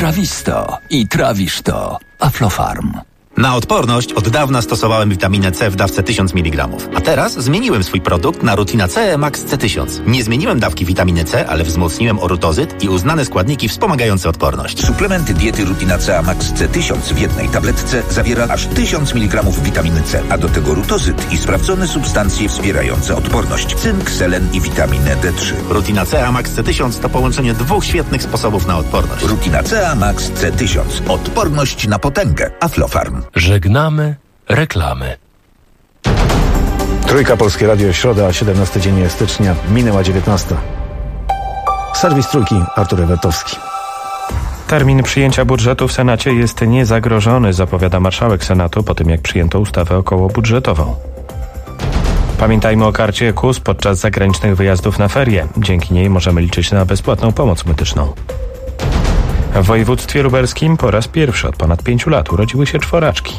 trawisto i trawisz to. Aflofarm. Na odporność od dawna stosowałem witaminę C w dawce 1000 mg. A teraz zmieniłem swój produkt na Rutina C Max C1000. Nie zmieniłem dawki witaminy C, ale wzmocniłem orutozyt i uznane składniki wspomagające odporność. Suplement diety Rutina C Max C1000 w jednej tabletce zawiera aż 1000 mg witaminy C, a do tego rutozyt i sprawdzone substancje wspierające odporność. Cynk, selen i witaminę D3. Rutina C Max C1000 to połączenie dwóch świetnych sposobów na odporność. Rutina C Max C1000. Odporność na potęgę. Aflofarm. Żegnamy reklamy. Trójka, Polskie Radio, środa, 17 dzień stycznia, minęła 19. Serwis Trójki, Artur Ewertowski. Termin przyjęcia budżetu w Senacie jest niezagrożony, zapowiada marszałek Senatu po tym, jak przyjęto ustawę okołobudżetową. Pamiętajmy o karcie EKUS podczas zagranicznych wyjazdów na ferie. Dzięki niej możemy liczyć na bezpłatną pomoc medyczną. W województwie lubelskim po raz pierwszy od ponad 5 lat urodziły się czworaczki.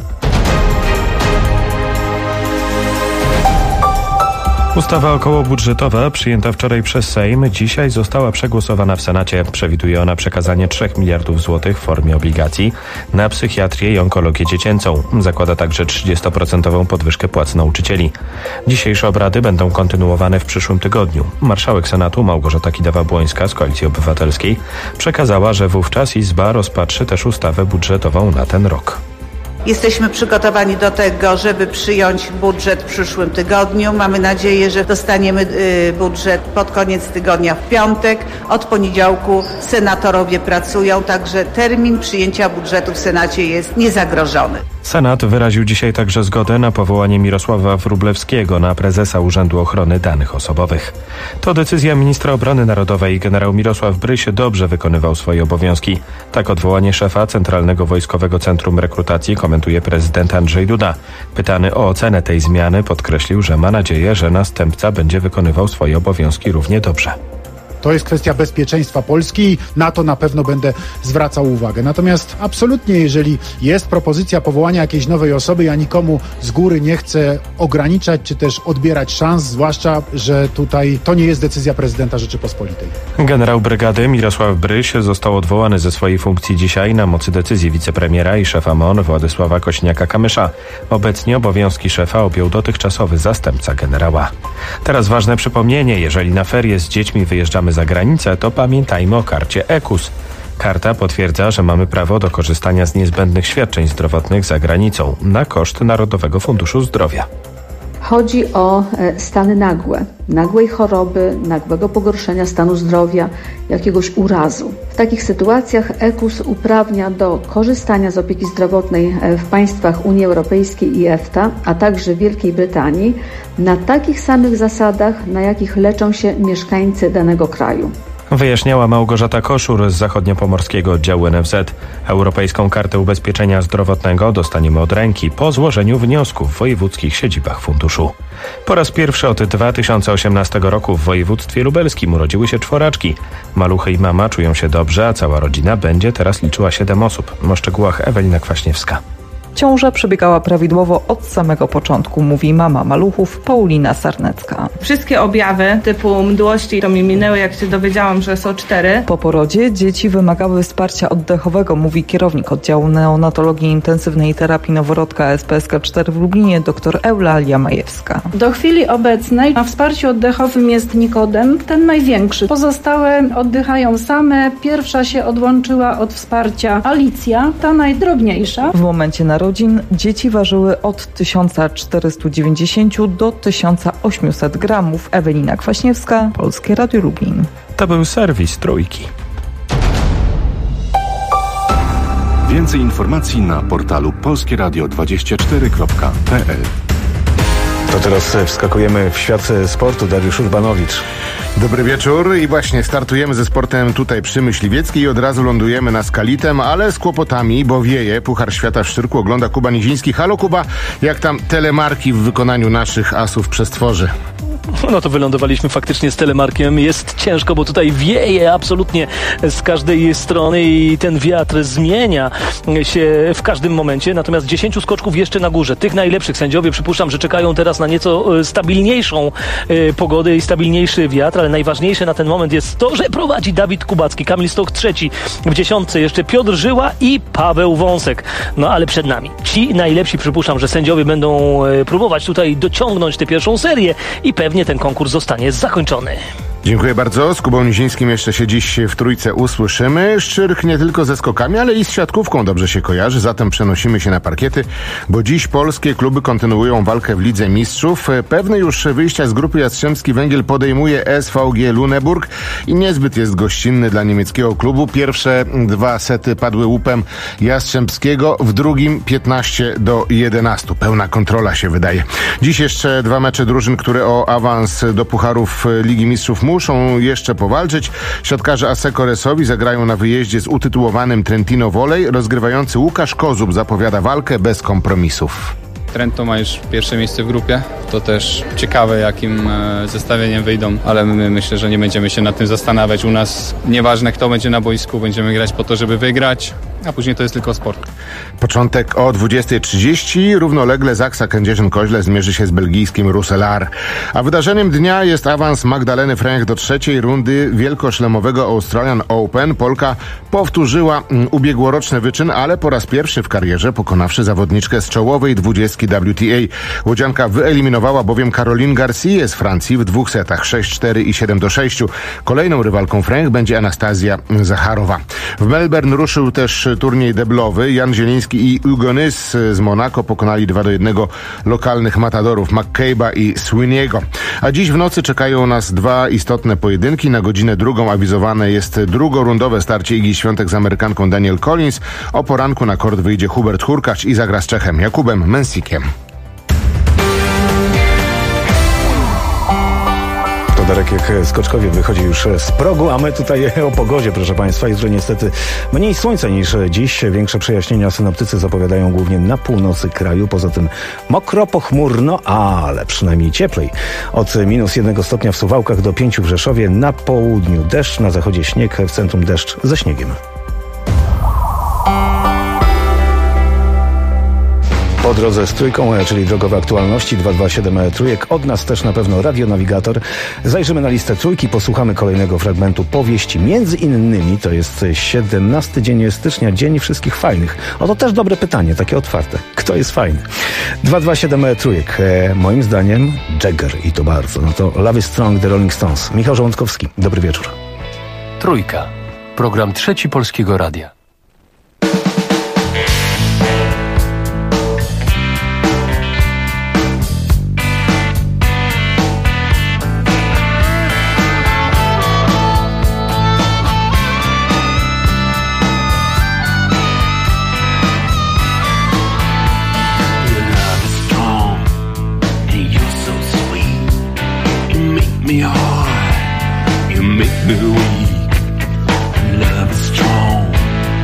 Ustawa okołobudżetowa przyjęta wczoraj przez Sejm dzisiaj została przegłosowana w Senacie. Przewiduje ona przekazanie 3 miliardów złotych w formie obligacji na psychiatrię i onkologię dziecięcą. Zakłada także 30% podwyżkę płac nauczycieli. Dzisiejsze obrady będą kontynuowane w przyszłym tygodniu. Marszałek Senatu Małgorzata Kidawa-Błońska z Koalicji Obywatelskiej przekazała, że wówczas Izba rozpatrzy też ustawę budżetową na ten rok. Jesteśmy przygotowani do tego, żeby przyjąć budżet w przyszłym tygodniu. Mamy nadzieję, że dostaniemy budżet pod koniec tygodnia w piątek. Od poniedziałku senatorowie pracują, także termin przyjęcia budżetu w Senacie jest niezagrożony. Senat wyraził dzisiaj także zgodę na powołanie Mirosława Wróblewskiego na prezesa Urzędu Ochrony Danych Osobowych. To decyzja ministra obrony narodowej. Generał Mirosław Bryś dobrze wykonywał swoje obowiązki. Tak odwołanie szefa Centralnego Wojskowego Centrum Rekrutacji komentuje prezydent Andrzej Duda. Pytany o ocenę tej zmiany podkreślił, że ma nadzieję, że następca będzie wykonywał swoje obowiązki równie dobrze. To jest kwestia bezpieczeństwa Polski i na to na pewno będę zwracał uwagę. Natomiast absolutnie, jeżeli jest propozycja powołania jakiejś nowej osoby, ja nikomu z góry nie chcę ograniczać czy też odbierać szans, zwłaszcza, że tutaj to nie jest decyzja prezydenta Rzeczypospolitej. Generał brygady Mirosław Bryś został odwołany ze swojej funkcji dzisiaj na mocy decyzji wicepremiera i szefa MON Władysława Kośniaka-Kamysza. Obecnie obowiązki szefa objął dotychczasowy zastępca generała. Teraz ważne przypomnienie, jeżeli na ferie z dziećmi wyjeżdżamy za granicę, to pamiętajmy o karcie EKUS. Karta potwierdza, że mamy prawo do korzystania z niezbędnych świadczeń zdrowotnych za granicą na koszt Narodowego Funduszu Zdrowia. Chodzi o stany nagłe, nagłej choroby, nagłego pogorszenia stanu zdrowia, jakiegoś urazu. W takich sytuacjach EKUS uprawnia do korzystania z opieki zdrowotnej w państwach Unii Europejskiej i EFTA, a także Wielkiej Brytanii na takich samych zasadach, na jakich leczą się mieszkańcy danego kraju. Wyjaśniała Małgorzata Koszur z zachodniopomorskiego oddziału NFZ. Europejską kartę ubezpieczenia zdrowotnego dostaniemy od ręki po złożeniu wniosku w wojewódzkich siedzibach funduszu. Po raz pierwszy od 2018 roku w województwie lubelskim urodziły się czworaczki. Maluchy i mama czują się dobrze, a cała rodzina będzie teraz liczyła 7 osób. O szczegółach Ewelina Kwaśniewska. Ciąża przebiegała prawidłowo od samego początku, mówi mama maluchów Paulina Sarnecka. Wszystkie objawy typu mdłości to mi minęły, jak się dowiedziałam, że są 4. Po porodzie dzieci wymagały wsparcia oddechowego, mówi kierownik oddziału neonatologii intensywnej i terapii noworodka SPSK 4 w Lublinie dr Eulalia Majewska. Do chwili obecnej na wsparciu oddechowym jest Nikodem, ten największy. Pozostałe oddychają same. Pierwsza się odłączyła od wsparcia Alicja, ta najdrobniejsza. W momencie narodzin dzieci ważyły od 1490 do 1800 gramów. Ewelina Kwaśniewska, Polskie Radio Lublin. To był serwis Trójki. Więcej informacji na portalu polskieradio24.pl. To teraz wskakujemy w świat sportu. Dariusz Urbanowicz. Dobry wieczór i właśnie startujemy ze sportem tutaj przy Myśliwieckiej i od razu lądujemy na Skalitem, ale z kłopotami, bo wieje. Puchar Świata w Szczyrku ogląda Kuba Niziński. Halo Kuba, jak tam telemarki w wykonaniu naszych asów przestworzy? No to wylądowaliśmy faktycznie z Telemarkiem. Jest ciężko, bo tutaj wieje absolutnie z każdej strony i ten wiatr zmienia się w każdym momencie. Natomiast 10 skoczków jeszcze na górze. Tych najlepszych sędziowie, przypuszczam, że czekają teraz na nieco stabilniejszą pogodę i stabilniejszy wiatr, ale najważniejsze na ten moment jest to, że prowadzi Dawid Kubacki, Kamil Stoch trzeci w 10, jeszcze Piotr Żyła i Paweł Wąsek. No ale przed nami ci najlepsi, przypuszczam, że sędziowie będą próbować tutaj dociągnąć tę pierwszą serię i pewnie ten konkurs zostanie zakończony. Dziękuję bardzo. Z Kubą Nizińskim jeszcze się dziś w trójce usłyszymy. Szczyrk nie tylko ze skokami, ale i z siatkówką dobrze się kojarzy, zatem przenosimy się na parkiety, bo dziś polskie kluby kontynuują walkę w Lidze Mistrzów. Pewny już wyjścia z grupy Jastrzębski Węgiel podejmuje SVG Luneburg i niezbyt jest gościnny dla niemieckiego klubu. Pierwsze 2 sety padły łupem Jastrzębskiego, w drugim 15-11. Pełna kontrola się wydaje. Dziś jeszcze 2 mecze drużyn, które o awans do pucharów Ligi Mistrzów muszą jeszcze powalczyć. Siatkarze Asseco Resowi zagrają na wyjeździe z utytułowanym Trentino Volley. Rozgrywający Łukasz Kozub zapowiada walkę bez kompromisów. Trento ma już pierwsze miejsce w grupie. To też ciekawe, jakim zestawieniem wyjdą, ale my myślę, że nie będziemy się nad tym zastanawiać. U nas nieważne, kto będzie na boisku, będziemy grać po to, żeby wygrać, a później to jest tylko sport. Początek o 20:30. Równolegle Zaksa Kędzierzyn-Koźle zmierzy się z belgijskim Roeselare. A wydarzeniem dnia jest awans Magdaleny Fręch do 3. rundy wielkoszlemowego Australian Open. Polka powtórzyła ubiegłoroczny wyczyn, ale po raz pierwszy w karierze pokonawszy zawodniczkę z czołowej 20 WTA. Łodzianka wyeliminowała bowiem Caroline Garcia z Francji w 2 setach 6-4 i 7-6. Kolejną rywalką Fręch będzie Anastazja Zacharowa. W Melbourne ruszył też turniej deblowy. Jan Zieliński i Hugo Nys z Monako pokonali 2-1 lokalnych matadorów McCabe'a i Swiniego. A dziś w nocy czekają nas 2 istotne pojedynki. Na godzinę 2 awizowane jest drugorundowe starcie Igi Świątek z Amerykanką Danielle Collins. O poranku na kort wyjdzie Hubert Hurkacz i zagra z Czechem Jakubem Mensikiem. Darek jak skoczkowie wychodzi już z progu, a my tutaj o pogodzie, proszę Państwa. Jutro niestety mniej słońca niż dziś. Większe przejaśnienia synoptycy zapowiadają głównie na północy kraju. Poza tym mokro, pochmurno, ale przynajmniej cieplej. Od -1 stopnia w Suwałkach do 5 w Rzeszowie. Na południu deszcz, na zachodzie śnieg, w centrum deszcz ze śniegiem. Po drodze z trójką, czyli drogowe aktualności 227 trójek. Od nas też na pewno radionawigator. Zajrzymy na listę trójki, posłuchamy kolejnego fragmentu powieści. Między innymi to jest 17 dzień stycznia, dzień wszystkich fajnych. Oto też dobre pytanie, takie otwarte. Kto jest fajny? 227 trójek. Moim zdaniem Jagger i to bardzo. No to Love is Strong, The Rolling Stones. Michał Żołądkowski. Dobry wieczór. Trójka. Program Trzeci Polskiego Radia. me hard, you make me weak. Love is strong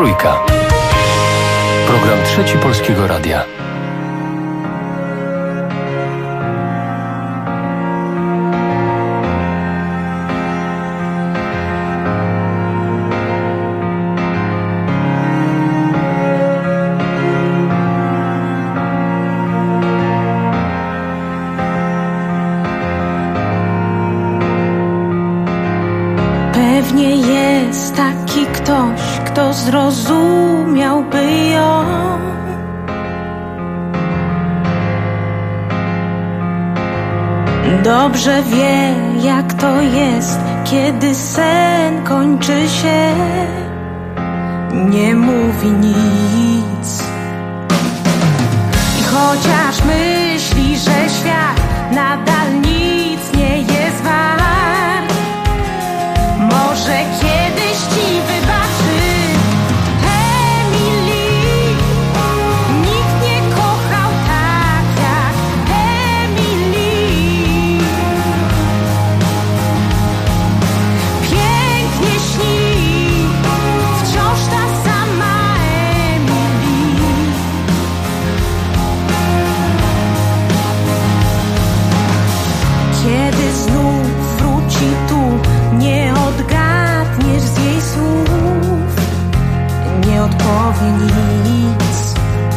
Trójka. Program Trzeci Polskiego Radia. Pewnie jest taki ktoś, kto zrozumiałby ją. Dobrze wie, jak to jest, kiedy sen kończy się. Nie mówi nic. I chociaż myśli, że świat nadal nic nie jest wart, może kiedyś ci wybaczy. Emily, nikt nie kochał tak jak Emily. Pięknie śni, wciąż ta sama Emily. Kiedy znów wróci tu, nie odgadniesz z jej słów, nie odpowie nic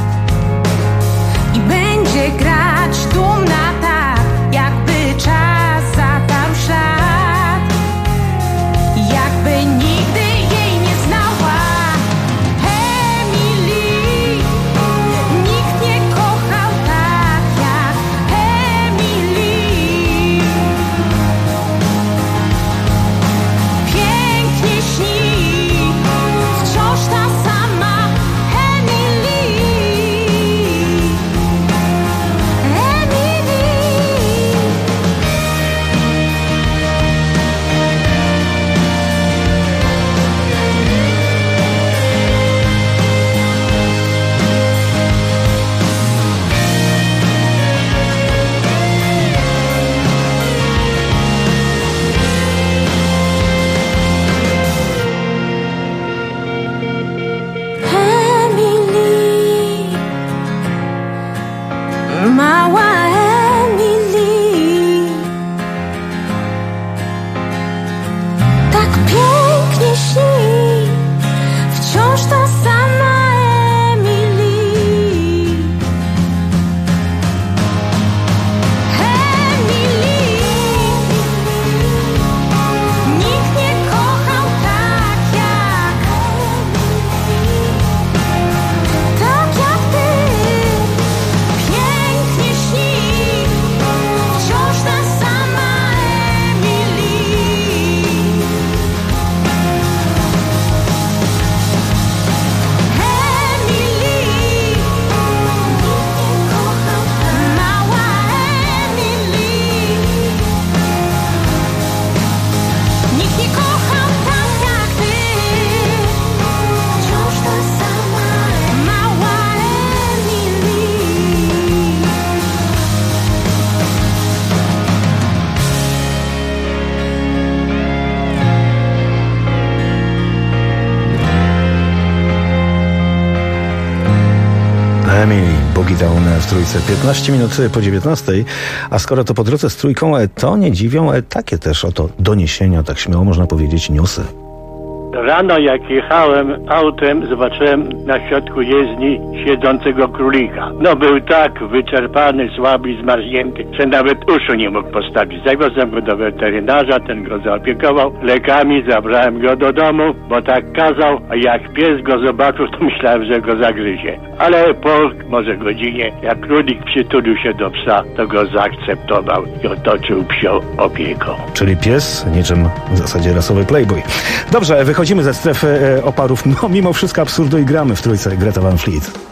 i będzie grać dumna tak, jakby czas zatarł ślad, jakby nigdy jej nie znała. Emily, nikt nie kochał tak jak Emily. Pięknie śni, wciąż ta sama Emily. Emily. Emily, mała Emily, tak pięknie śni, wciąż ta sama Emily. Emily, nikt nie kochał tak jak ty. Pięknie śni, wciąż ta sama Emily. Emily, mała Emily. Nikt nie kochał tak jak ty. Wciąż ta sama mała Emily. Emily, Boogie Down w Trójce. 15 minut po 19. A skoro to po drodze z Trójką, to nie dziwią takie też oto doniesienia, tak śmiało można powiedzieć, newsy. Rano jak jechałem autem, zobaczyłem na środku jezdni siedzącego królika. No był tak wyczerpany, słaby, zmarznięty, że nawet uszu nie mógł postawić. Zawiozłem go do weterynarza, ten go zaopiekował lekami, zabrałem go do domu, bo tak kazał, a jak pies go zobaczył, to myślałem, że go zagryzie. Ale po może godzinie, jak królik przytulił się do psa, to go zaakceptował i otoczył psią opieką. Czyli pies, niczym w zasadzie rasowy playboy. Dobrze, wychodzimy ze strefy oparów. No, mimo wszystko absurdu i gramy w Trójce. Greta Van Fleet.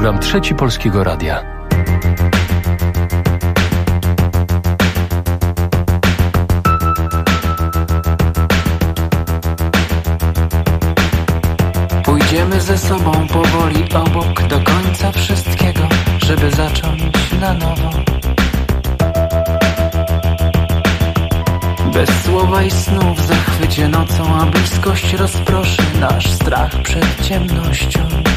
Program Trzeci Polskiego Radia. Pójdziemy ze sobą powoli obok do końca wszystkiego, żeby zacząć na nowo. Bez słowa i snu w zachwycie nocą, a bliskość rozproszy nasz strach przed ciemnością.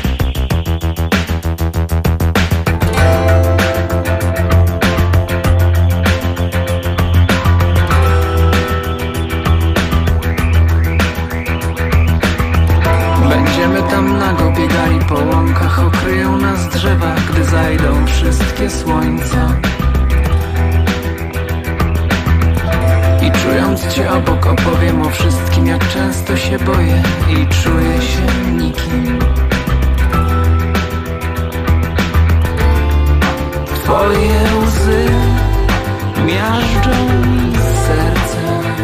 Będziemy tam nago biegali po łąkach, okryją nas drzewa, gdy zajdą wszystkie słońca. I czując Cię obok opowiem o wszystkim, jak często się boję i czuję się nikim. Twoje łzy miażdżą mi serce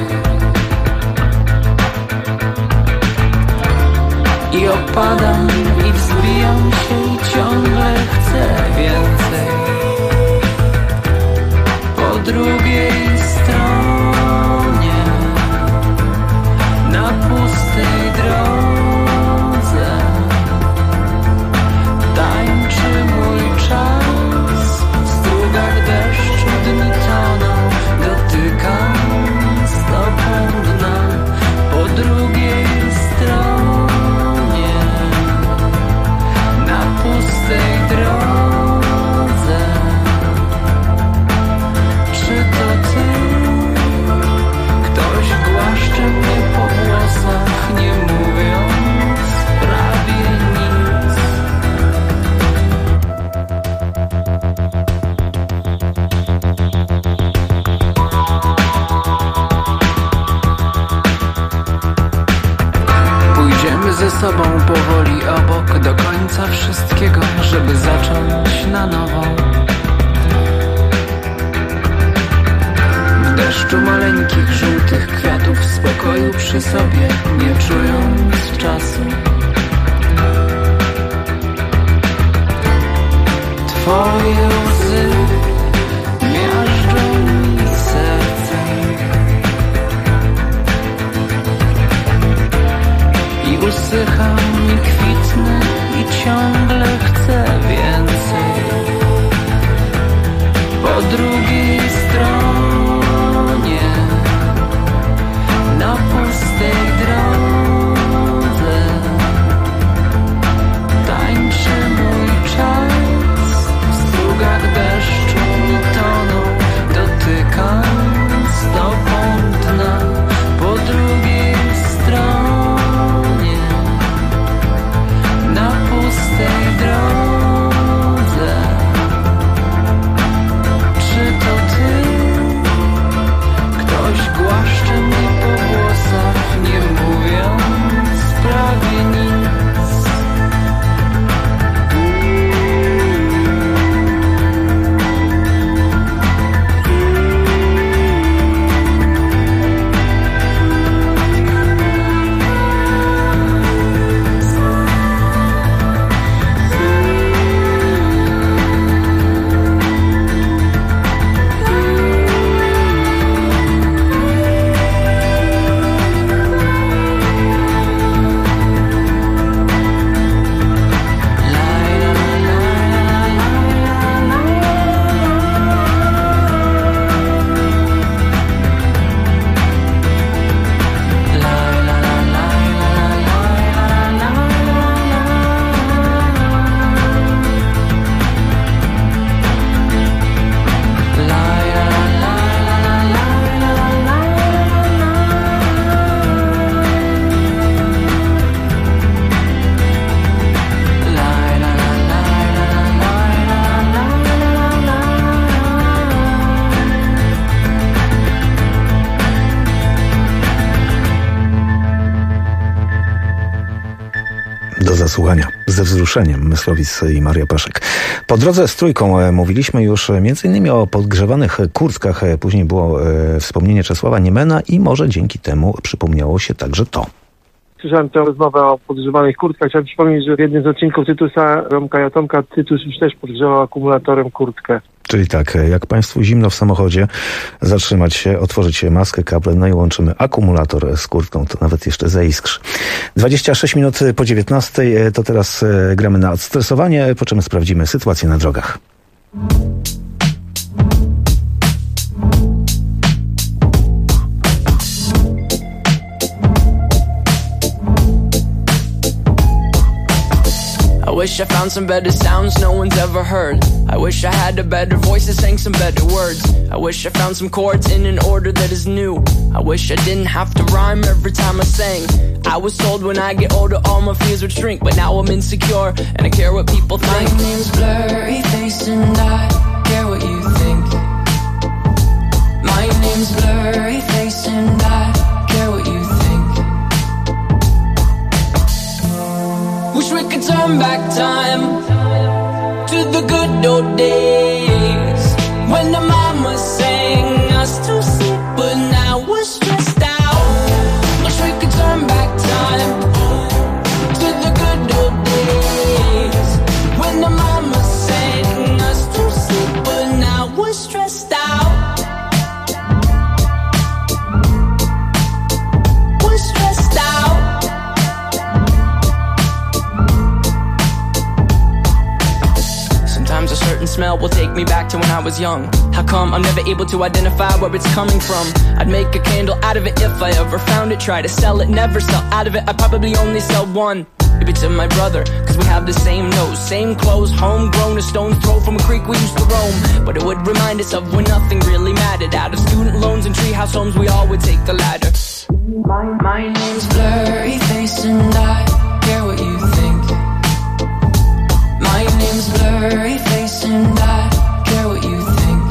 i opadam i wzbijam się i ciągle chcę więcej. Po drugiej stronie, na pustej drodze, tańczy mój czas. W strugach deszczu dni toną, dotykam stopą dna. Po drugiej stronie, na pustej drodze, czy to ty? Ktoś głaszcze mnie po włosach, nie mówiąc prawie nic. Pójdziemy ze sobą powoli obok do końca wszystkiego, żeby zacząć na nowo. W deszczu maleńkich, żółtych kwiatów, w spokoju przy sobie, nie czując czasu. Twoje łzy miażdżą mi serce i usycham i kwitnę i ciągle chcę więcej. Po drugiej stronie, na pustej drodze, tańczy mój czas. W strugach deszczu mi toną, dotykam stopą dna. Po drugiej stronie, na pustej drodze, czy to ty? Ktoś głaszcze mnie po włosach, nie mówiąc prawie nic. Do zasłuchania ze wzruszeniem Myslowic i Maria Paszek. Po drodze z Trójką mówiliśmy już m.in. o podgrzewanych kurtkach. Później było wspomnienie Czesława Niemena i może dzięki temu przypomniało się także to. słyszałem tę rozmowę o podgrzewanych kurtkach. Chciałem przypomnieć, że w jednym z odcinków Tytusa, Romka i Atomka, Tytus już też podgrzewał akumulatorem kurtkę. Czyli tak, jak Państwu zimno w samochodzie, zatrzymać się, otworzyć się maskę, kable, no i łączymy akumulator z kurtką, to nawet jeszcze zaiskrzy. 26 minut po 19, to teraz gramy na odstresowanie, po czym sprawdzimy sytuację na drogach. I wish I found some better sounds no one's ever heard. I wish I had a better voice that sang some better words. I wish I found some chords in an order that is new. I wish I didn't have to rhyme every time I sang. I was told when I get older all my fears would shrink, but now I'm insecure and I care what people think. My name's Blurry Face and I care what you think. My name's Blurry Face and I care what you think. Wish we could turn back time to the good old days when the mama sang us to sleep, but now we're stressed out. Wish we could turn back time to the good old days when the mama sang us to sleep, but now we're stressed out. We're stressed out. Sometimes a certain smell will take me back to when I was young. How come I'm never able to identify where it's coming from? I'd make a candle out of it if I ever found it. Try to sell it, never sell out of it. I'd probably only sell one. Maybe to my brother, cause we have the same nose, same clothes, homegrown, a stone's throw from a creek we used to roam. But it would remind us of when nothing really mattered. Out of student loans and treehouse homes, we all would take the ladder. My name's Blurry Face and I care what you think. My name's Blurry Face and I care what you think.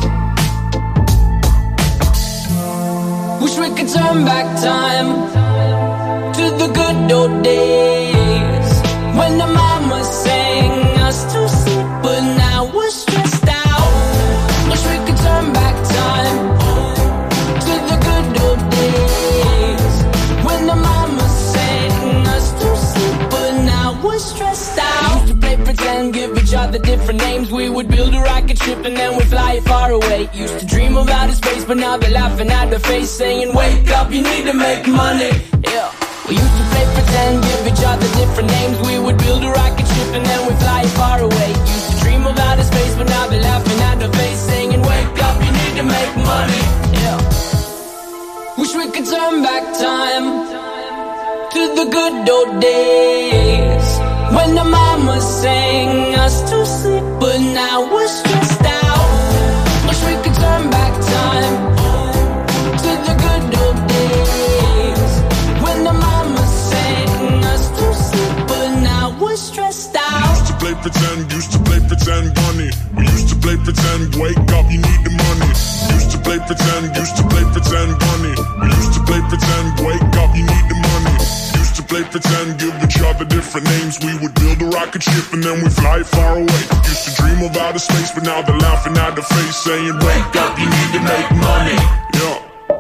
Wish we could turn back time to the good old days when the mama sang us to sleep, but now we're stressed out. Wish we could turn back time to the good old days when the mama sang us to sleep, but now we're stressed out. Used to play pretend, give each other different names. We would build a rocket ship and then we'd fly it far away. Used to dream of outer space, but now they're laughing at the face, saying, wake up, you need to make money. Yeah. We used to play pretend, give each other different names. We would build a rocket ship and then we'd fly it far away. Used to dream of outer space, but now they're laughing at the face, saying, wake up, you need to make money. Yeah. Wish we could turn back time to the good old days when the mama sang us to sleep, but now we're stressed out. Wish we could turn back time to the good old days when the mama sang us to sleep, but now we're stressed out. Used to play pretend, bunny. We used to play pretend, wake up, you need the money. Used to play pretend, bunny. We used to play pretend, wake up, you need the money. Used to play pretend, give each other different names. We would build a rocket ship and then we fly it far away. Used to dream of outer space, but now they're laughing at the face, saying, wake up, you need to make money. Yeah.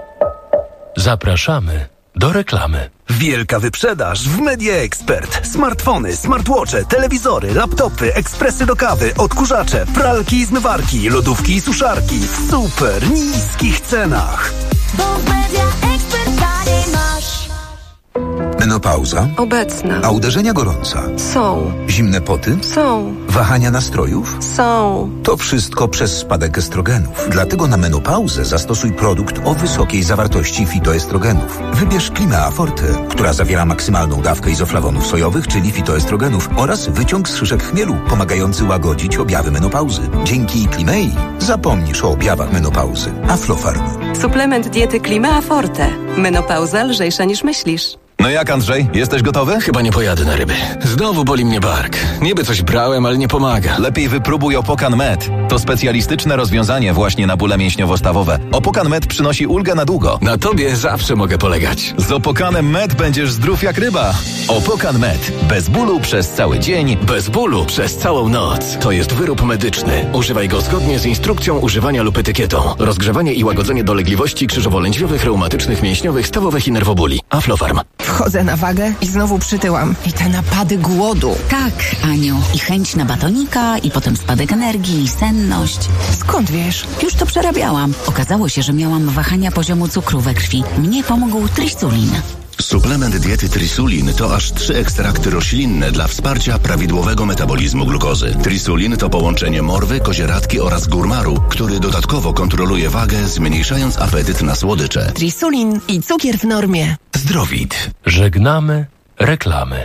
Zapraszamy do reklamy. Wielka wyprzedaż w Media Expert. Smartfony, smartwatche, telewizory, laptopy, ekspresy do kawy, odkurzacze, pralki i zmywarki, lodówki i suszarki w super niskich cenach. Bo w Media Expert taniej masz. Menopauza? Obecna. A uderzenia gorąca? Są. Zimne poty? Są. Wahania nastrojów? Są. To wszystko przez spadek estrogenów. Dlatego na menopauzę zastosuj produkt o wysokiej zawartości fitoestrogenów. Wybierz Climea Forte, która zawiera maksymalną dawkę izoflawonów sojowych, czyli fitoestrogenów, oraz wyciąg z szyszek chmielu, pomagający łagodzić objawy menopauzy. Dzięki Climei zapomnisz o objawach menopauzy. Aflofarm. Suplement diety Climea Forte. Menopauza lżejsza niż myślisz. No jak, Andrzej? Jesteś gotowy? Chyba nie pojadę na ryby. Znowu boli mnie bark. Niby coś brałem, ale nie pomaga. Lepiej wypróbuj Opokan Med. To specjalistyczne rozwiązanie właśnie na bóle mięśniowo-stawowe. Opokan Med przynosi ulgę na długo. Na tobie zawsze mogę polegać. Z Opokanem Med będziesz zdrów jak ryba. Opokan Med. Bez bólu przez cały dzień. Bez bólu przez całą noc. To jest wyrób medyczny. Używaj go zgodnie z instrukcją używania lub etykietą. Rozgrzewanie i łagodzenie dolegliwości krzyżowo-lędźwiowych, reumatycznych, mięśniowych, stawowych i nerwobóli. Aflofarm. Wchodzę na wagę i znowu przytyłam. I te napady głodu. Tak, Aniu. I chęć na batonika, i potem spadek energii, i senność. Skąd wiesz? Już to przerabiałam. Okazało się, że miałam wahania poziomu cukru we krwi. Mnie pomógł Trisulin. Suplement diety Trisulin to aż 3 ekstrakty roślinne dla wsparcia prawidłowego metabolizmu glukozy. Trisulin to połączenie morwy, kozieradki oraz górmaru, który dodatkowo kontroluje wagę, zmniejszając apetyt na słodycze. Trisulin i cukier w normie. Zdrowit. Żegnamy reklamy.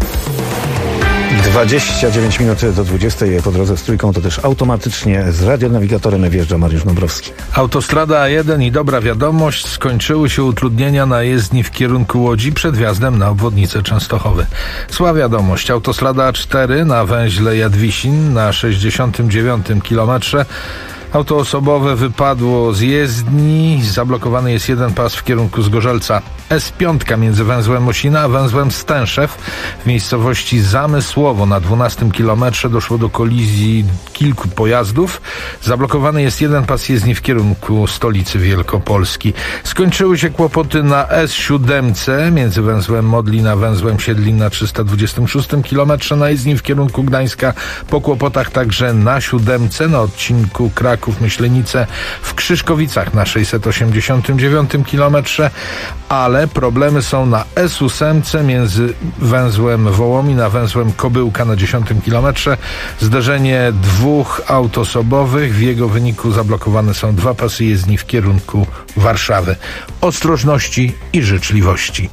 29 minut do 20 po drodze z Trójką, to też automatycznie z radionawigatorem wjeżdża Mariusz Dąbrowski. Autostrada A1 i dobra wiadomość, skończyły się utrudnienia na jezdni w kierunku Łodzi przed wjazdem na obwodnicę Częstochowy. Zła wiadomość, autostrada A4 na węźle Jadwisin na 69 kilometrze. Auto osobowe wypadło z jezdni, zablokowany jest jeden pas w kierunku Zgorzelca. S5 między węzłem Mosina a węzłem Stęszew w miejscowości Zamysłowo na 12 kilometrze doszło do kolizji kilku pojazdów. Zablokowany jest jeden pas jezdni w kierunku stolicy Wielkopolski. Skończyły się kłopoty na S7 między węzłem Modlin a węzłem Siedlin na 326 kilometrze na jezdni w kierunku Gdańska. Po kłopotach także na 7 na odcinku Kraków-Myślenice w Krzyszkowicach na 689 kilometrze, ale problemy są na S8 między węzłem Wołomin a węzłem Kobyłka na 10 kilometrze. Zderzenie dwóch aut osobowych, w jego wyniku zablokowane są dwa pasy jezdni w kierunku Warszawy. Ostrożności i życzliwości.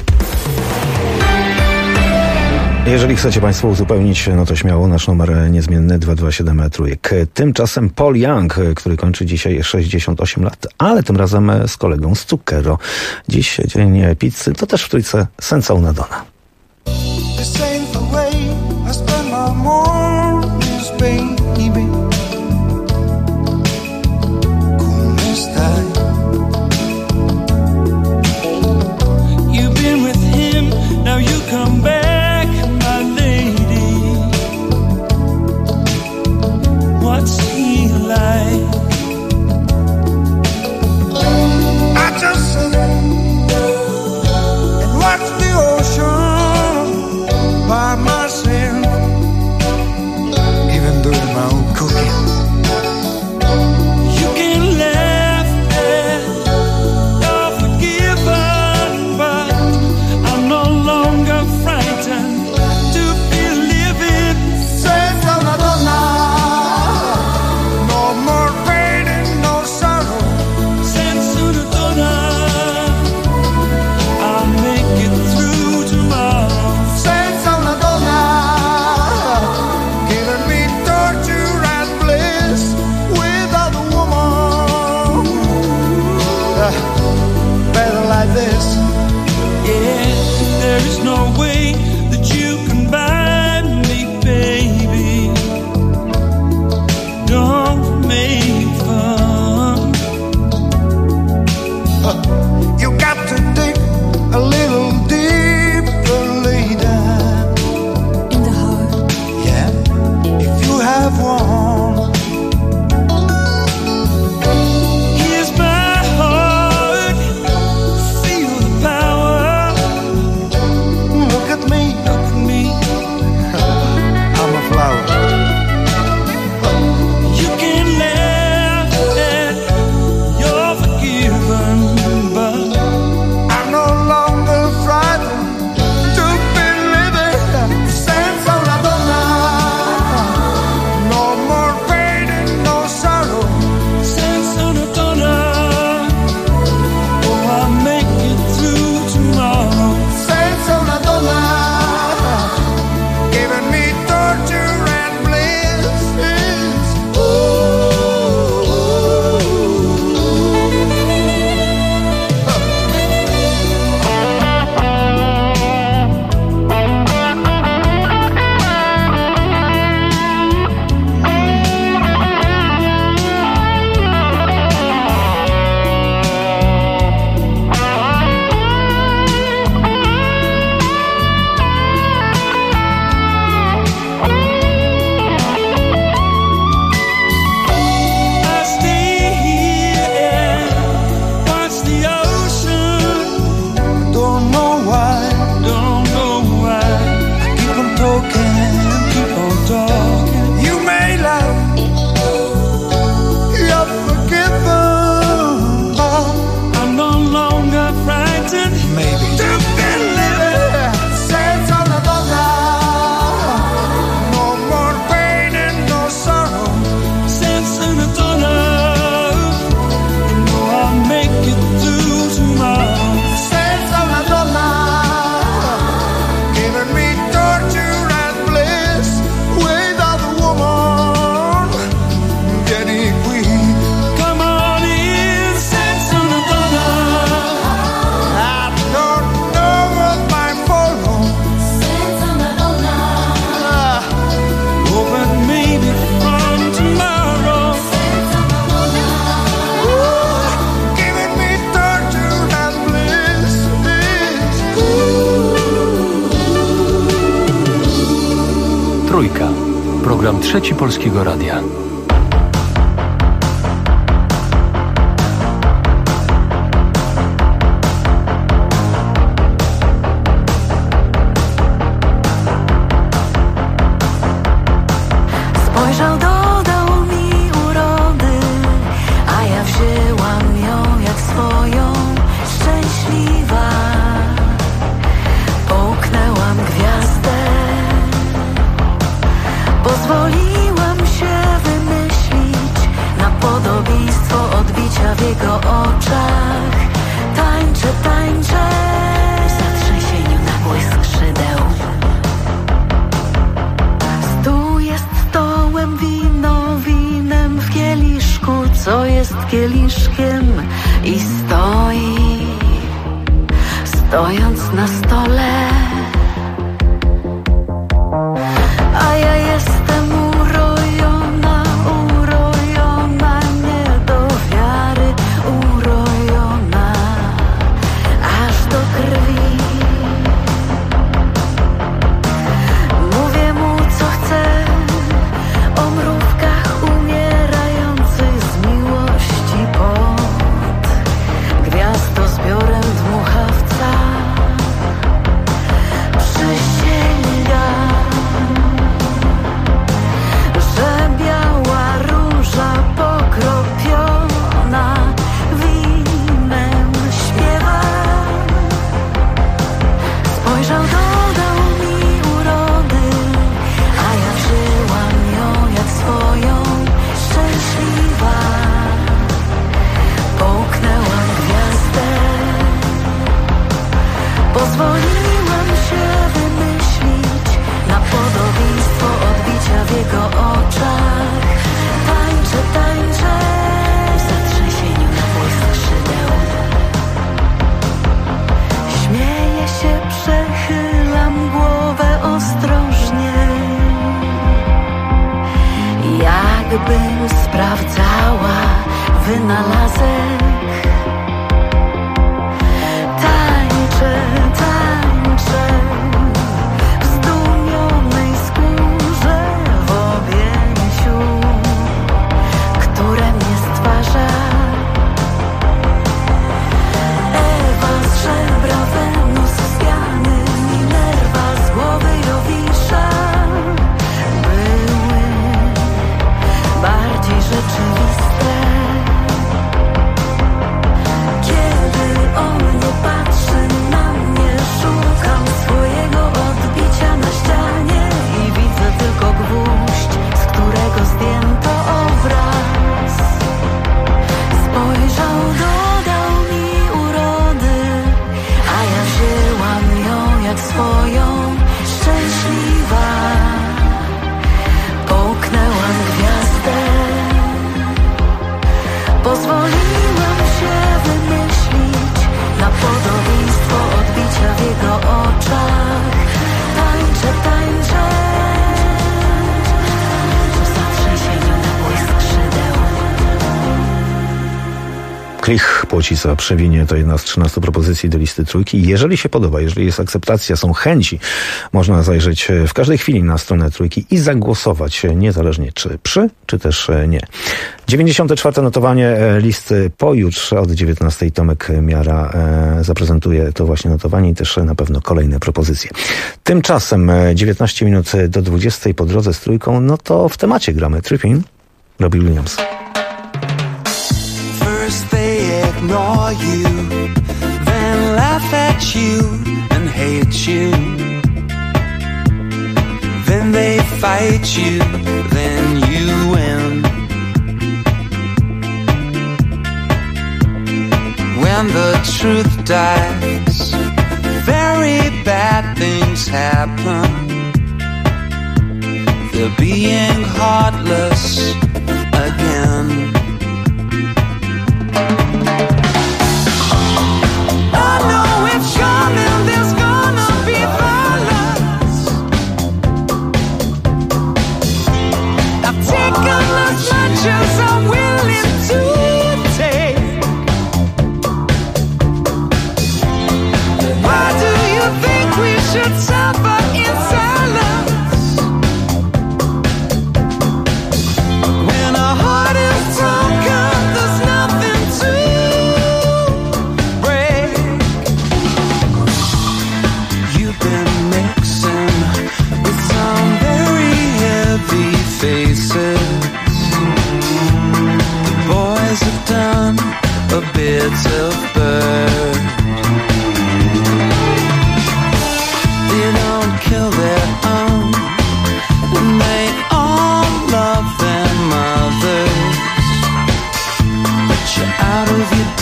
Jeżeli chcecie Państwo uzupełnić, no to śmiało, nasz numer niezmienny 227 Trójek. Tymczasem Paul Young, który kończy dzisiaj 68 lat, ale tym razem z kolegą z Zucchero. Dziś dzień pizzy, to też w Trójce Senza una Donna. You've been with him, now you come back. What's he like? I just sit and watch the ocean program Trzeci Polskiego Radia. Spojrzał, dodał mi urody, a ja wzięłam ją jak swoją. Szczęśliwa, połknęłam gwiazdę, pozwoliłam się wymyślić na podobieństwo odbicia w jego oczach. Tańczę, tańczę w zatrzęsieniu nagłych skrzydeł. Stół jest stołem, wino winem w kieliszku, co jest kieliszkiem i stoi, stojąc na stole. A ja jestem urojona, urojona, nie do wiary, urojona aż do krwi. Mówię mu, co chcę, o mrówkach umierających z miłości pod gwiazdozbiorem dmuchawca. Przysięgam, że biała róża pokropiona winem śpiewa. Spojrzał, dodał mi urody, a ja wzięłam ją jak swoją. Szczęśliwa, połknęłam gwiazdę, pozwoliłam się wymyślić na podobieństwo odbicia w jego oczach. Tańczę, tańczę w zatrzęsieniu nagłych skrzydeł. Śmieję się, przechylam głowę ostrożnie, jakbym sprawdzała wynalazek. Tańczę, tańczę w zdumionej skórze, w objęciu, które mnie stwarza. Ewa z żebra, Wenus z piany, Minerva z głowy Jowisza były bardziej rzeczywiste. Kiedy on nie patrzy na mnie, szukam swojego odbicia na ścianie i widzę tylko gwóźdź, z którego zdjęto obraz. Spojrzał, dodał mi urody, a ja wzięłam ją jak swoją. Szczęśliwa, połknęłam gwiazdę, pozwoliłam się wymyślić na podobieństwo odbicia w jego oczach. Tańczę, tańczę w zatrzęsieniu nagłych skrzydeł. Klich Płocica Przewinie to jedna z 13 propozycji do listy trójki. Jeżeli się podoba, jeżeli jest akceptacja, są chęci, można zajrzeć w każdej chwili na stronę trójki i zagłosować, niezależnie czy przy, czy też nie. 94. notowanie listy pojutrze od 19. Tomek Miara zaprezentuje to właśnie notowanie i też na pewno kolejne propozycje. Tymczasem 19 minut do 20 po drodze z trójką, no to w temacie gramy Trippin', Robbie Williams. First they ignore you, then laugh at you and hate you. Then they fight you, then you win. When the truth dies, very bad things happen. They're being heartless again. I know it's coming, there's gonna be violence. I've taken as much as I'm willing to take. Why do you think we should suffer in silence?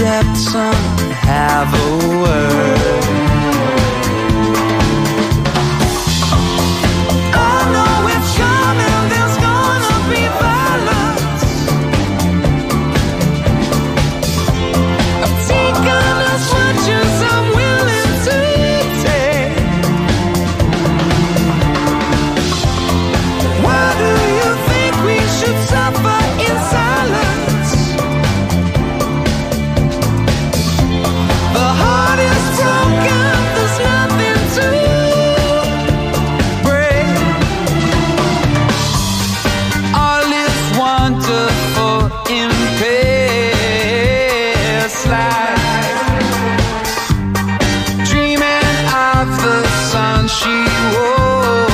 depths and have a word. I know it's coming, there's gonna be violence. I've taken as much as I'm willing to take. Why do you think we should suffer in silence? The heart is broken, there's nothing to break. All is wonderful in past life. Dreaming of the sun she wore.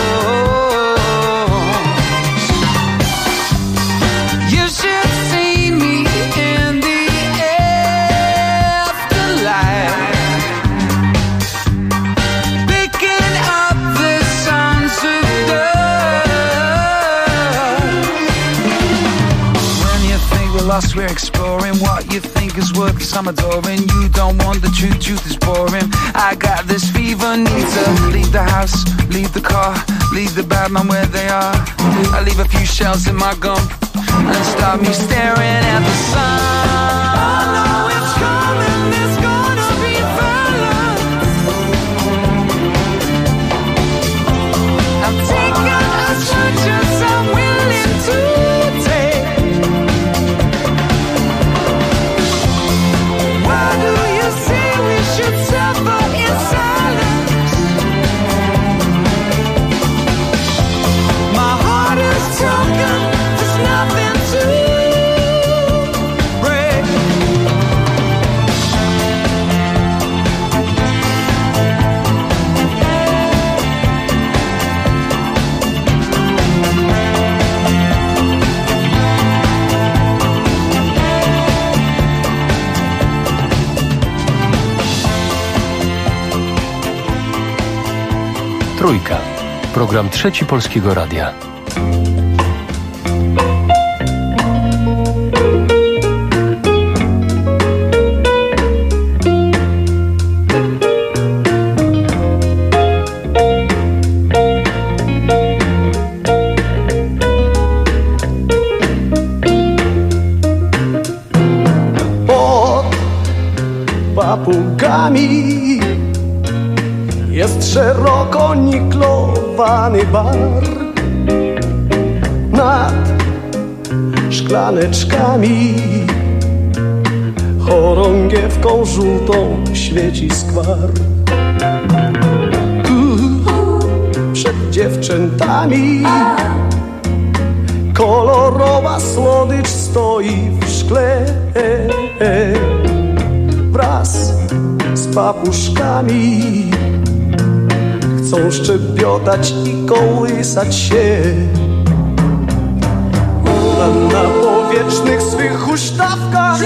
You should see me in the afterlife, picking up the sounds of dust. When you think we're lost, we're exploring what you think is worth some adoring. You don't want the truth, truth is boring. I got this fever, need to leave the house, leave the car, leave the bad man where they are. I leave a few shells in my gum and stop me staring at the sun. I know it's coming, there's gonna be violence. I've taken as much as I'm willing to take. Why do you say we should suffer in silence? My heart is broken, there's nothing to break. Trójka. Program Trzeci Polskiego Radia. Pod papugami jest szeroko niklowany bar. Nad szklaneczkami chorągiewką żółtą świeci skwar. Przed dziewczętami kolorowa słodycz stoi w szkle wraz z papuszkami. Chcą szczebiotać i kołysać się na powietrznych swych huśtawkach,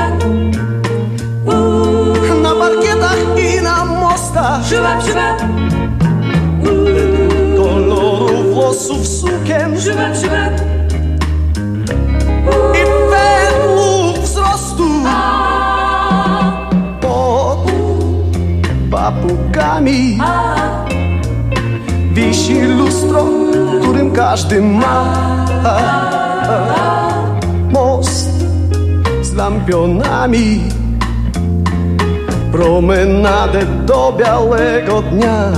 na parkietach i na mostach. Koloru włosów sukien i według wzrostu. Pod papugami wisi lustro, którym każdy ma. Most z lampionami, promenadę do białego dnia.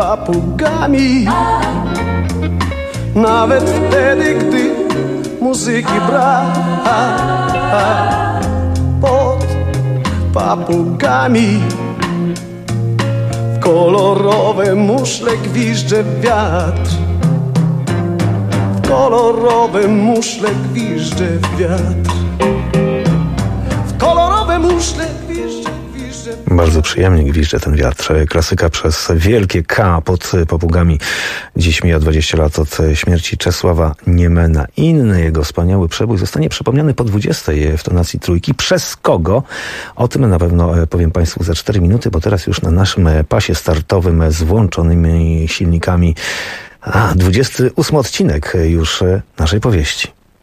papugami. Nawet wtedy, gdy muzyki brak pod papugami. W kolorowe muszle gwizdże wiatr. W kolorowe muszle gwizdże wiatr. W kolorowe muszle gwizdże. Bardzo przyjemnie gwizdże ten wiatr. Klasyka przez wielkie K pod papugami. Dziś mija 20 lat od śmierci Czesława Niemena. Inny jego wspaniały przebój zostanie przypomniany po 20 w tonacji Trójki. Przez kogo? O tym na pewno powiem Państwu za 4 minuty, bo teraz już na naszym pasie startowym z włączonymi silnikami 28 odcinek już naszej powieści.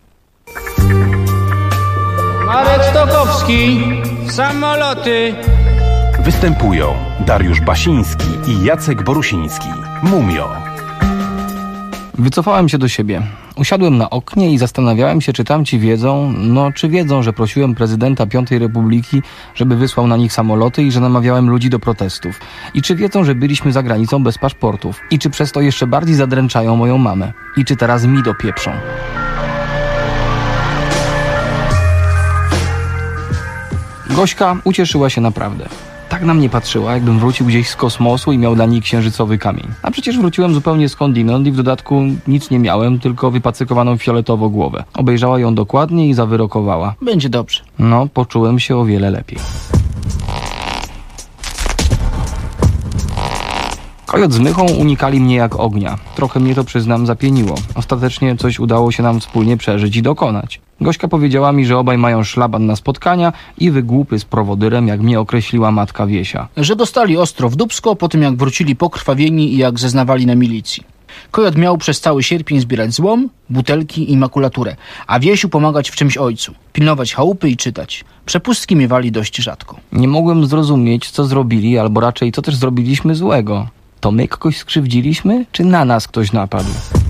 Marek Stokowski, samoloty. Występują Dariusz Basiński i Jacek Borusiński. Mumio. Wycofałem się do siebie. Usiadłem na oknie i zastanawiałem się, czy tamci wiedzą, czy wiedzą, że prosiłem prezydenta Piątej Republiki, żeby wysłał na nich samoloty i że namawiałem ludzi do protestów. I czy wiedzą, że byliśmy za granicą bez paszportów. I czy przez to jeszcze bardziej zadręczają moją mamę. I czy teraz mi dopieprzą. Gośka ucieszyła się naprawdę. Tak na mnie patrzyła, jakbym wrócił gdzieś z kosmosu i miał dla niej księżycowy kamień. A przecież wróciłem zupełnie skądinąd i w dodatku nic nie miałem, tylko wypacykowaną fioletowo głowę. Obejrzała ją dokładnie i zawyrokowała. Będzie dobrze. Poczułem się o wiele lepiej. Kojot z Mychą unikali mnie jak ognia. Trochę mnie to, przyznam, zapieniło. Ostatecznie coś udało się nam wspólnie przeżyć i dokonać. Gośka powiedziała mi, że obaj mają szlaban na spotkania i wygłupy z prowodyrem, jak mnie określiła matka Wiesia. Że dostali ostro w dupsko po tym, jak wrócili pokrwawieni i jak zeznawali na milicji. Kojot miał przez cały sierpień zbierać złom, butelki i makulaturę, a Wiesiu pomagać w czymś ojcu, pilnować chałupy i czytać. Przepustki miewali dość rzadko. Nie mogłem zrozumieć, co zrobili, albo raczej co też zrobiliśmy złego. To my kogoś skrzywdziliśmy, czy na nas ktoś napadł?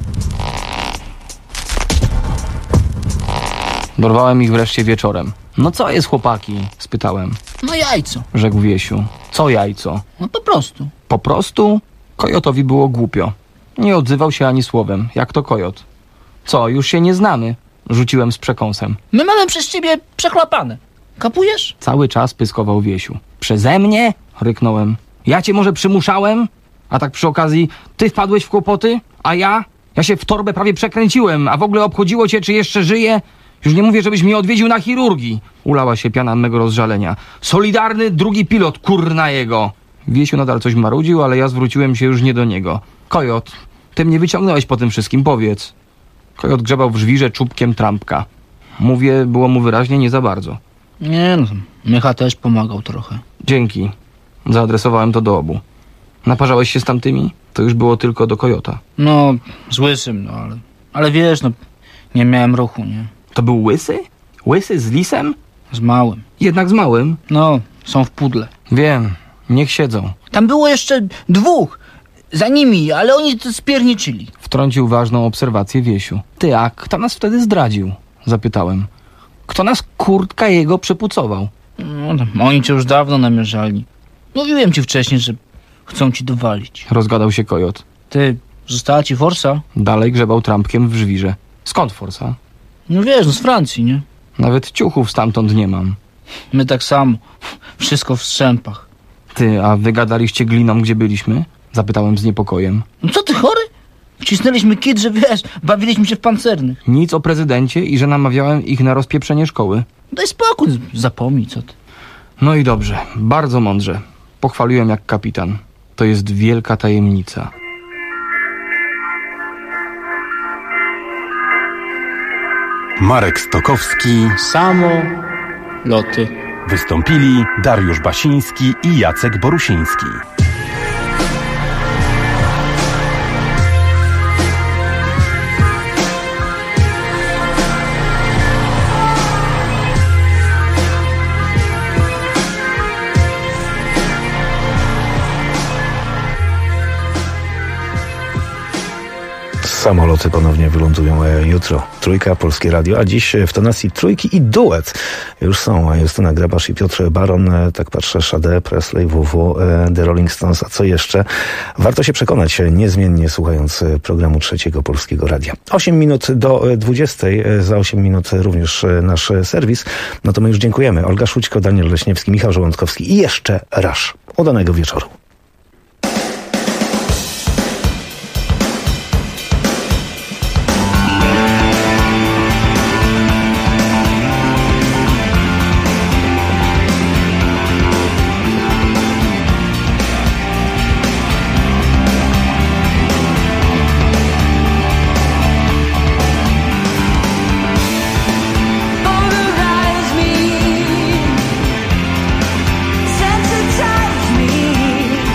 Dorwałem ich wreszcie wieczorem. Co jest, chłopaki? Spytałem. Jajco. Rzekł Wiesiu. Co jajco? Po prostu. Po prostu? Kojotowi było głupio. Nie odzywał się ani słowem. Jak to kojot? Co, już się nie znamy? Rzuciłem z przekąsem. My mamy przez ciebie przechlapane. Kapujesz? Cały czas pyskował Wiesiu. Przeze mnie? Ryknąłem. Ja cię może przymuszałem? A tak przy okazji, ty wpadłeś w kłopoty? A ja? Ja się w torbę prawie przekręciłem, a w ogóle obchodziło cię, czy jeszcze żyję? Już nie mówię, żebyś mnie odwiedził na chirurgii. Ulała się piana mego rozżalenia. Solidarny drugi pilot, kurna jego. Wiesiu nadal coś marudził, ale ja zwróciłem się już nie do niego. Kojot, ty mnie wyciągnąłeś po tym wszystkim, powiedz. Kojot grzebał w żwirze czubkiem trampka. Mówię, było mu wyraźnie nie za bardzo. Nie, Mycha też pomagał trochę. Dzięki. Zaadresowałem to do obu. Naparzałeś się z tamtymi? To już było tylko do Kojota. Z Łysym, ale wiesz, nie miałem ruchu, nie? To był Łysy? Łysy z Lisem? Z Małym. Jednak z Małym? Są w pudle. Wiem, niech siedzą. Tam było jeszcze 2 za nimi, ale oni to spierniczyli. Wtrącił ważną obserwację Wiesiu. Ty, a kto nas wtedy zdradził? Zapytałem. Kto nas, kurtka jego, przepucował? Oni cię już dawno namierzali. Mówiłem ci wcześniej, że chcą ci dowalić. Rozgadał się Kojot. Ty, została ci forsa? Dalej grzebał trampkiem w żwirze. Skąd forsa? Wiesz, z Francji, nie? Nawet ciuchów stamtąd nie mam. My tak samo. Wszystko w strzępach. Ty, a wygadaliście gliną, gdzie byliśmy? Zapytałem z niepokojem. Co ty, chory? Wcisnęliśmy kit, że wiesz, bawiliśmy się w pancernych. Nic o prezydencie i że namawiałem ich na rozpieprzenie szkoły. Daj spokój, zapomnij, co ty. I dobrze, bardzo mądrze. Pochwaliłem jak kapitan. To jest wielka tajemnica. Marek Stokowski. Samoloty. Wystąpili Dariusz Basiński i Jacek Borusiński. Samoloty ponownie wylądują jutro. Trójka, Polskie Radio, a dziś w tonacji trójki i duet. Już są Justyna Grabasz i Piotr Baron, tak patrzę, Sade, Presley, WW, The Rolling Stones, a co jeszcze? Warto się przekonać, niezmiennie słuchając programu Trzeciego Polskiego Radia. 8 minut do 20, za 8 minut również nasz serwis. No to my już dziękujemy. Olga Szućko, Daniel Leśniewski, Michał Żołądkowski i jeszcze Rush. Udanego wieczoru. Sensitize me.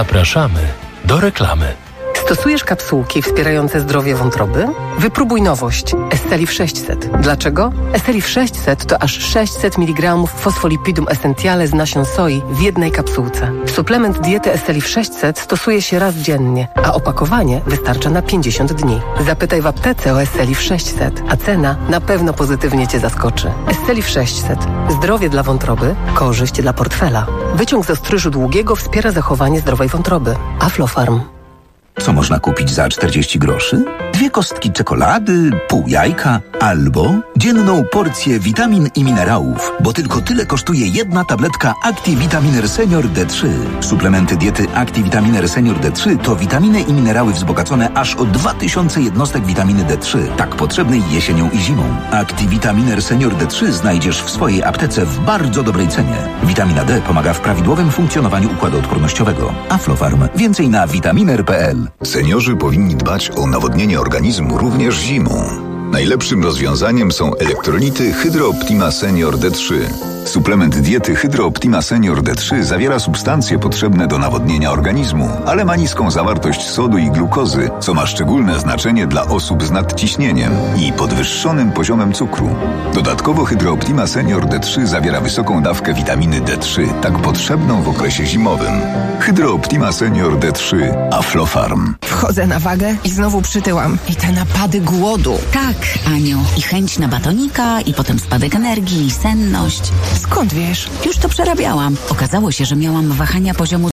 Zapraszamy do reklamy. Stosujesz kapsułki wspierające zdrowie wątroby? Wypróbuj nowość Esselif 600. Dlaczego? Esselif 600 to aż 600 mg fosfolipidum essentiale z nasion soi w jednej kapsułce. Suplement diety Esselif 600 stosuje się raz dziennie, a opakowanie wystarcza na 50 dni. Zapytaj w aptece o Esselif 600, a cena na pewno pozytywnie Cię zaskoczy. Esselif 600. Zdrowie dla wątroby, korzyść dla portfela. Wyciąg z ostryżu długiego wspiera zachowanie zdrowej wątroby. Aflofarm. Co można kupić za 40 groszy? 2 kostki czekolady, pół jajka albo dzienną porcję witamin i minerałów, bo tylko tyle kosztuje jedna tabletka ActiVitaminer Senior D3. Suplementy diety ActiVitaminer Senior D3 to witaminy i minerały wzbogacone aż o 2000 jednostek witaminy D3, tak potrzebnej jesienią i zimą. ActiVitaminer Senior D3 znajdziesz w swojej aptece w bardzo dobrej cenie. Witamina D pomaga w prawidłowym funkcjonowaniu układu odpornościowego. Aflofarm. Więcej na vitaminer.pl. Seniorzy powinni dbać o nawodnienie organizmu również zimą. Najlepszym rozwiązaniem są elektrolity Hydro Optima Senior D3. Suplement diety Hydro Optima Senior D3 zawiera substancje potrzebne do nawodnienia organizmu, ale ma niską zawartość sodu i glukozy, co ma szczególne znaczenie dla osób z nadciśnieniem i podwyższonym poziomem cukru. Dodatkowo Hydro Optima Senior D3 zawiera wysoką dawkę witaminy D3, tak potrzebną w okresie zimowym. Hydro Optima Senior D3 Aflofarm. Wchodzę na wagę i znowu przytyłam. I te napady głodu. Tak, Aniu. I chęć na batonika, i potem spadek energii, i senność. Skąd wiesz? Już to przerabiałam. Okazało się, że miałam wahania poziomu